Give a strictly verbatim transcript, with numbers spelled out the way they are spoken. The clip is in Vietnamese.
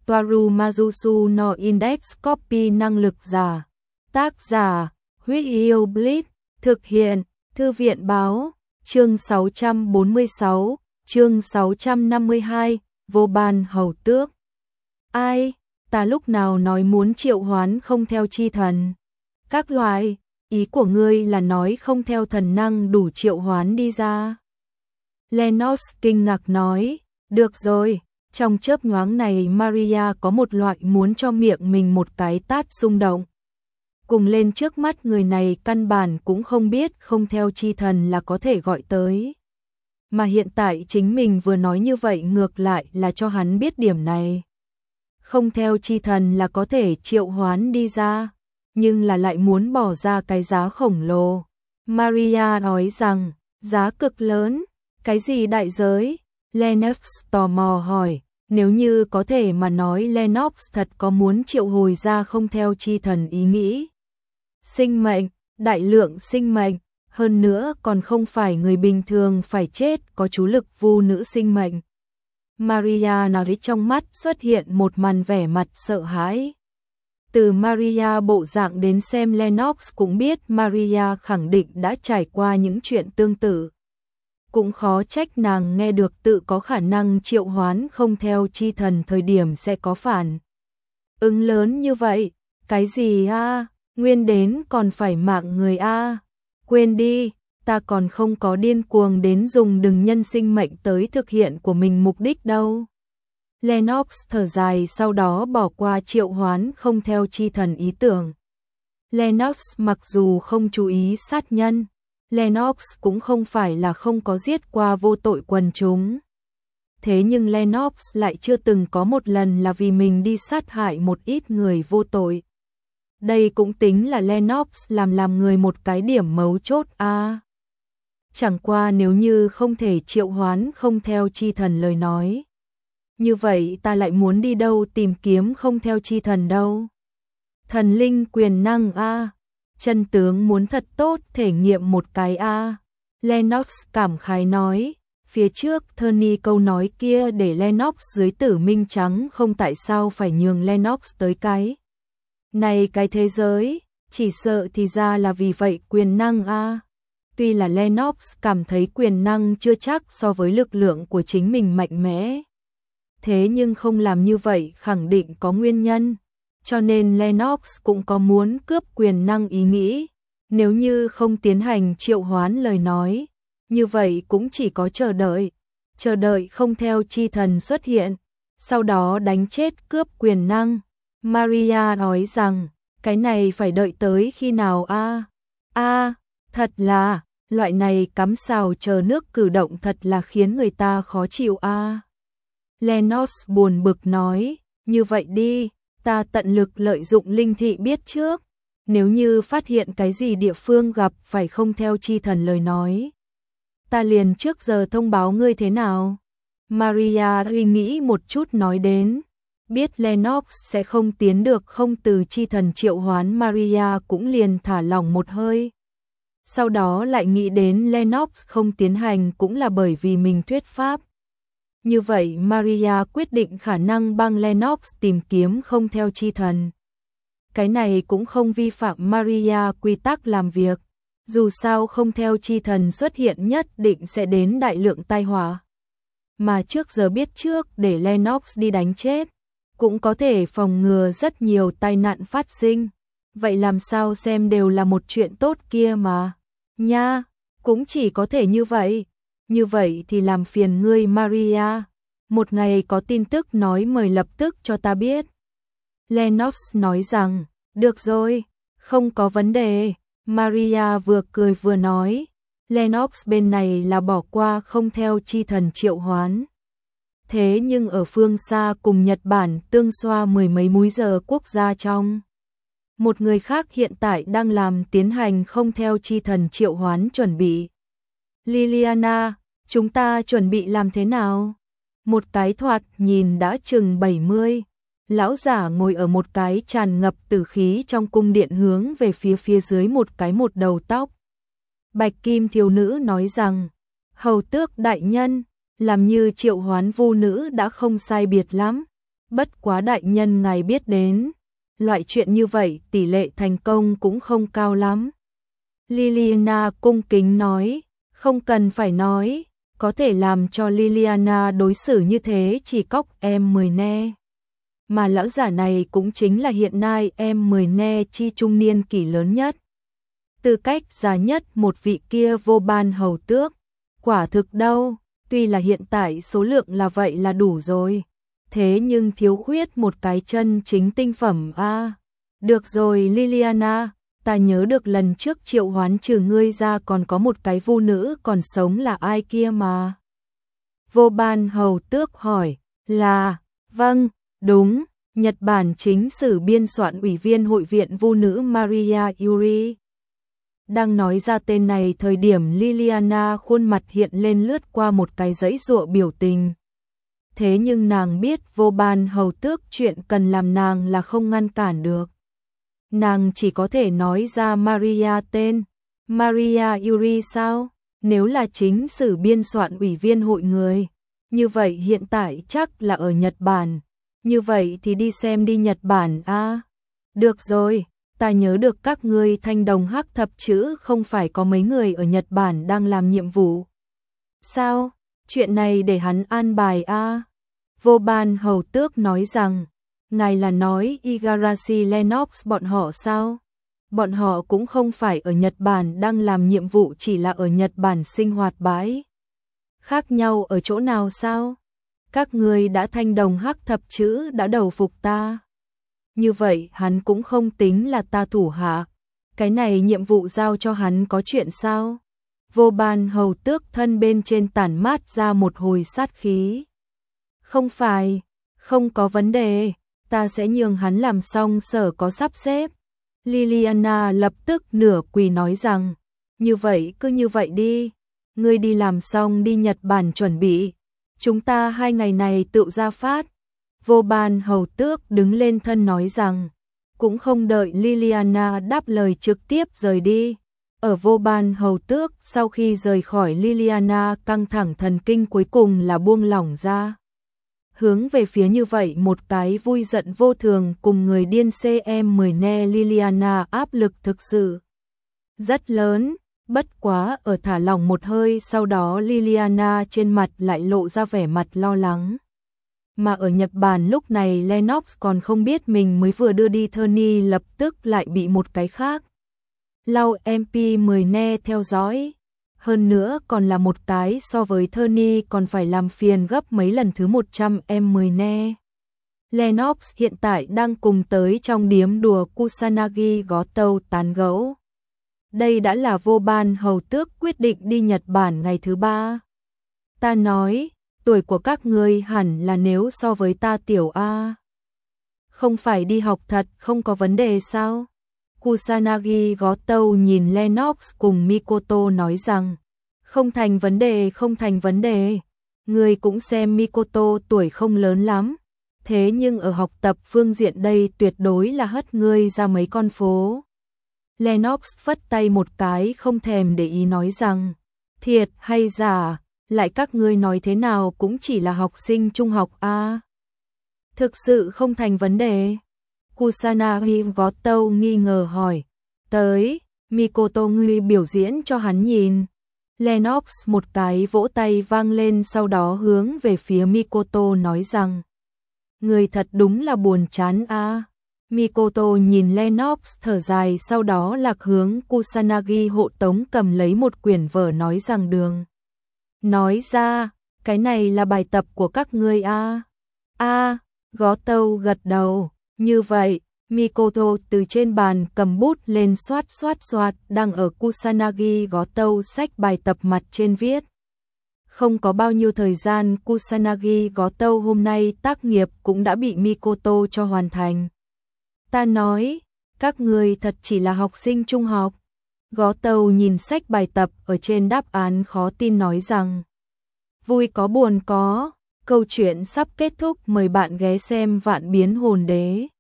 Toaru Majusu no Index Copy năng lực giả. Tác giả, Huyết Yêu Blitz, thực hiện, Thư viện báo, chương sáu trăm bốn mươi sáu, chương sáu trăm năm mươi hai, Vô Ban Hầu Tước. Ai, ta lúc nào nói muốn triệu hoán không theo chi thần? Các loại, ý của ngươi là nói không theo thần năng đủ triệu hoán đi ra. Lennox kinh ngạc nói, được rồi, trong chớp nhoáng này Maria có một loại muốn cho miệng mình một cái tát xung động. Cùng lên trước mắt người này căn bản cũng không biết không theo chi thần là có thể gọi tới. Mà hiện tại chính mình vừa nói như vậy ngược lại là cho hắn biết điểm này. Không theo chi thần là có thể triệu hoán đi ra, nhưng là lại muốn bỏ ra cái giá khổng lồ. Maria nói rằng, giá cực lớn, cái gì đại giới? Lennox tò mò hỏi, nếu như có thể mà nói Lennox thật có muốn triệu hồi ra không theo chi thần ý nghĩ. Sinh mệnh, đại lượng sinh mệnh, hơn nữa còn không phải người bình thường phải chết có chú lực vu nữ sinh mệnh. Maria nói trong mắt xuất hiện một màn vẻ mặt sợ hãi. Từ Maria bộ dạng đến xem Lennox cũng biết Maria khẳng định đã trải qua những chuyện tương tự. Cũng khó trách nàng nghe được tự có khả năng triệu hoán không theo chi thần thời điểm sẽ có phản ứng lớn như vậy. Cái gì a? Nguyên đến còn phải mạng người a? Quên đi, ta còn không có điên cuồng đến dùng đừng nhân sinh mệnh tới thực hiện của mình mục đích đâu. Lennox thở dài sau đó bỏ qua triệu hoán không theo chi thần ý tưởng. Lennox mặc dù không chú ý sát nhân, Lennox cũng không phải là không có giết qua vô tội quần chúng. Thế nhưng Lennox lại chưa từng có một lần là vì mình đi sát hại một ít người vô tội. Đây cũng tính là Lennox làm làm người một cái điểm mấu chốt a. À, chẳng qua nếu như không thể triệu hoán không theo chi thần lời nói. Như vậy ta lại muốn đi đâu tìm kiếm không theo chi thần đâu? Thần linh quyền năng a. À, chân tướng muốn thật tốt thể nghiệm một cái a. À. Lennox cảm khái nói, phía trước Tony câu nói kia để Lennox dưới tử minh trắng không tại sao phải nhường Lennox tới cái. Này cái thế giới, chỉ sợ thì ra là vì vậy quyền năng a. À. Tuy là Lennox cảm thấy quyền năng chưa chắc so với lực lượng của chính mình mạnh mẽ. Thế nhưng không làm như vậy khẳng định có nguyên nhân. Cho nên Lennox cũng có muốn cướp quyền năng ý nghĩ. Nếu như không tiến hành triệu hoán lời nói, như vậy cũng chỉ có chờ đợi. Chờ đợi không theo chi thần xuất hiện, sau đó đánh chết cướp quyền năng. Maria nói rằng, cái này phải đợi tới khi nào a? A, à, thật là, loại này cắm sào chờ nước cử động thật là khiến người ta khó chịu a. À. Lennox buồn bực nói, như vậy đi, ta tận lực lợi dụng linh thị biết trước. Nếu như phát hiện cái gì địa phương gặp phải không theo chi thần lời nói, ta liền trước giờ thông báo ngươi thế nào. Maria suy nghĩ một chút nói đến. Biết Lennox sẽ không tiến được không từ chi thần triệu hoán Maria cũng liền thả lỏng một hơi. Sau đó lại nghĩ đến Lennox không tiến hành cũng là bởi vì mình thuyết pháp. Như vậy Maria quyết định khả năng bang Lennox tìm kiếm không theo chi thần. Cái này cũng không vi phạm Maria quy tắc làm việc. Dù sao không theo chi thần xuất hiện nhất định sẽ đến đại lượng tai họa. Mà trước giờ biết trước để Lennox đi đánh chết, cũng có thể phòng ngừa rất nhiều tai nạn phát sinh. Vậy làm sao xem đều là một chuyện tốt kia mà. Nha, cũng chỉ có thể như vậy. Như vậy thì làm phiền ngươi Maria. Một ngày có tin tức nói mời lập tức cho ta biết. Lennox nói rằng, được rồi, không có vấn đề. Maria vừa cười vừa nói. Lennox bên này là bỏ qua không theo chi thần triệu hoán. Thế nhưng ở phương xa cùng Nhật Bản tương xoa mười mấy múi giờ quốc gia trong. Một người khác hiện tại đang làm tiến hành không theo chi thần triệu hoán chuẩn bị. Liliana, chúng ta chuẩn bị làm thế nào? Một cái thoạt nhìn đã chừng bảy mươi. Lão giả ngồi ở một cái tràn ngập tử khí trong cung điện hướng về phía phía dưới một cái một đầu tóc. Bạch kim thiếu nữ nói rằng, hầu tước đại nhân, làm như triệu hoán vu nữ đã không sai biệt lắm. Bất quá đại nhân ngài biết đến, loại chuyện như vậy tỷ lệ thành công cũng không cao lắm. Liliana cung kính nói, không cần phải nói, có thể làm cho Liliana đối xử như thế chỉ cóc em mười ne. Mà lão giả này cũng chính là hiện nay em mười ne chi trung niên kỷ lớn nhất. Tư cách già nhất một vị kia vô ban hầu tước. Quả thực đâu, tuy là hiện tại số lượng là vậy là đủ rồi. Thế nhưng thiếu khuyết một cái chân chính tinh phẩm a. À, được rồi Liliana, ta nhớ được lần trước triệu hoán trừ ngươi ra còn có một cái vu nữ còn sống là ai kia mà. Vô ban hầu tước hỏi, là, vâng, đúng, Nhật Bản chính sử biên soạn ủy viên hội viện vu nữ Maria Yuri. Đang nói ra tên này thời điểm Liliana khuôn mặt hiện lên lướt qua một cái dãy dụa biểu tình. Thế nhưng nàng biết vô ban hầu tước chuyện cần làm nàng là không ngăn cản được. Nàng chỉ có thể nói ra Maria tên. Maria Yuri sao? Nếu là chính sử biên soạn ủy viên hội người. Như vậy hiện tại chắc là ở Nhật Bản. Như vậy thì đi xem đi Nhật Bản a. À, được rồi, ta nhớ được các ngươi thanh đồng hắc thập chữ không phải có mấy người ở Nhật Bản đang làm nhiệm vụ. Sao? Chuyện này để hắn an bài a. À? Vô ban hầu tước nói rằng, ngài là nói Igarashi Lennox bọn họ sao? Bọn họ cũng không phải ở Nhật Bản đang làm nhiệm vụ, chỉ là ở Nhật Bản sinh hoạt bãi. Khác nhau ở chỗ nào sao? Các ngươi đã thanh đồng hắc thập chữ đã đầu phục ta. Như vậy hắn cũng không tính là ta thủ hạ. Cái này nhiệm vụ giao cho hắn có chuyện sao? Vô ban hầu tước thân bên trên tản mát ra một hồi sát khí. Không phải, không có vấn đề, ta sẽ nhường hắn làm xong sở có sắp xếp. Liliana lập tức nửa quỳ nói rằng, như vậy cứ như vậy đi, ngươi đi làm xong đi Nhật Bản chuẩn bị, chúng ta hai ngày này tự ra phát. Vô ban hầu tước đứng lên thân nói rằng, cũng không đợi Liliana đáp lời trực tiếp rời đi. Ở vô ban hầu tước sau khi rời khỏi Liliana căng thẳng thần kinh cuối cùng là buông lỏng ra. Hướng về phía như vậy một cái vui giận vô thường cùng người điên em mười ne Liliana áp lực thực sự rất lớn, bất quá ở thả lỏng một hơi sau đó Liliana trên mặt lại lộ ra vẻ mặt lo lắng. Mà ở Nhật Bản lúc này Lennox còn không biết mình mới vừa đưa đi Tony lập tức lại bị một cái khác. Lau em pê mười ne theo dõi. Hơn nữa còn là một cái so với Tony còn phải làm phiền gấp mấy lần thứ một trăm em mười ne. Lennox hiện tại đang cùng tới trong điếm đùa Kusanagi gó tâu tán gẫu. Đây đã là vô ban hầu tước quyết định đi Nhật Bản ngày thứ ba. Ta nói, tuổi của các ngươi hẳn là nếu so với ta tiểu A. Không phải đi học thật không có vấn đề sao? Kusanagi gó tâu nhìn Lennox cùng Mikoto nói rằng, không thành vấn đề không thành vấn đề, người cũng xem Mikoto tuổi không lớn lắm, thế nhưng ở học tập phương diện đây tuyệt đối là hất ngươi ra mấy con phố. Lennox phất tay một cái không thèm để ý nói rằng, thiệt hay giả, lại các ngươi nói thế nào cũng chỉ là học sinh trung học a. Thực sự không thành vấn đề. Kusanagi gó tâu nghi ngờ hỏi, tới, Mikoto ngươi biểu diễn cho hắn nhìn. Lennox một cái vỗ tay vang lên sau đó hướng về phía Mikoto nói rằng, người thật đúng là buồn chán a. À. Mikoto nhìn Lennox thở dài sau đó lạc hướng Kusanagi hộ tống cầm lấy một quyển vở nói rằng đường. Nói ra, cái này là bài tập của các ngươi a. À. A, à, gó tâu gật đầu. Như vậy, Mikoto từ trên bàn cầm bút lên xoát xoát xoát đang ở Kusanagi gó tâu sách bài tập mặt trên viết. Không có bao nhiêu thời gian Kusanagi gó tâu hôm nay tác nghiệp cũng đã bị Mikoto cho hoàn thành. Ta nói, các người thật chỉ là học sinh trung học. Gó tâu nhìn sách bài tập ở trên đáp án khó tin nói rằng, vui có buồn có, câu chuyện sắp kết thúc mời bạn ghé xem Vạn Biến Hồn Đế.